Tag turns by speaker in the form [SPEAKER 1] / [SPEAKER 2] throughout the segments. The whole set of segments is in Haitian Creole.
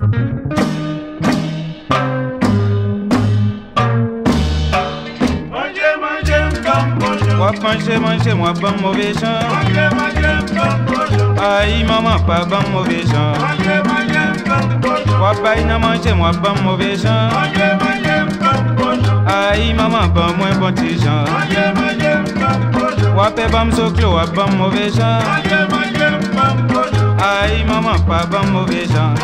[SPEAKER 1] Manger, moi bon mauvais genre. Aïe maman pas bon mauvais genre. Moi na manger, moi bon mauvais genre. Aïe maman bon moins bon petit genre. Moi pe bon soclo, moi bon mauvais genre. Aïe maman pas bon mauvais genre.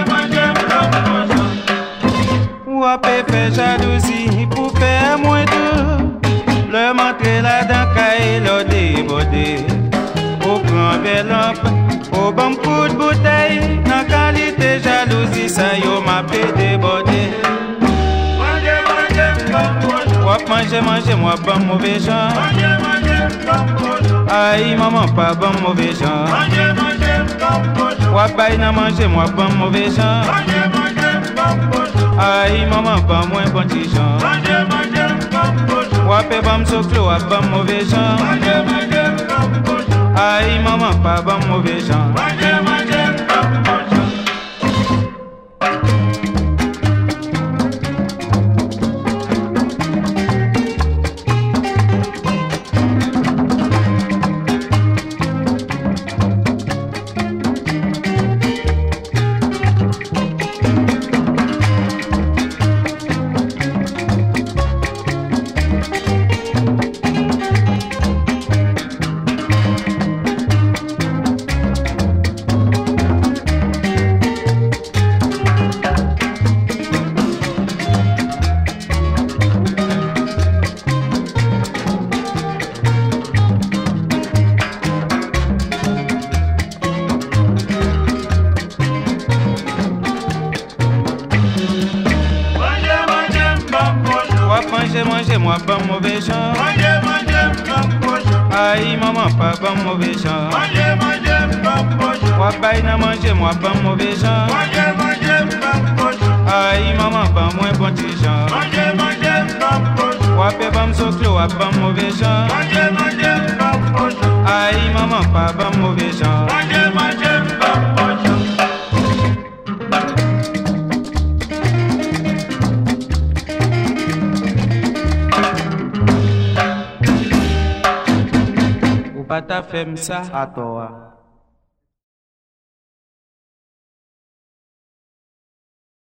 [SPEAKER 1] Moi pe fait jalousie pour faire moins doux. Le montrer la dent caille le débordé. Au grand vélo, au bon coup de bouteille. Dans qualité jalousie, ça y m'a fait déborder. Manger, moi bon mauvais genre. Aïe maman pas bon mauvais genre. Wapaï na manger, moi bon mauvais genre. Aïe maman pas moins bon petit genre. Wapé bam soclo, wap bam mauvais genre. Aïe maman pas bam mauvais genre. Manger, moi bon mauvais genre. Aïe maman pas bon mauvais genre. Wapaï na manger, moi bon mauvais genre. Aïe maman pas moins bon petit genre. Wapé bam soclo, wap bon mauvais genre. Aïe maman pas bon mauvais genre. Pata femme ça à toi.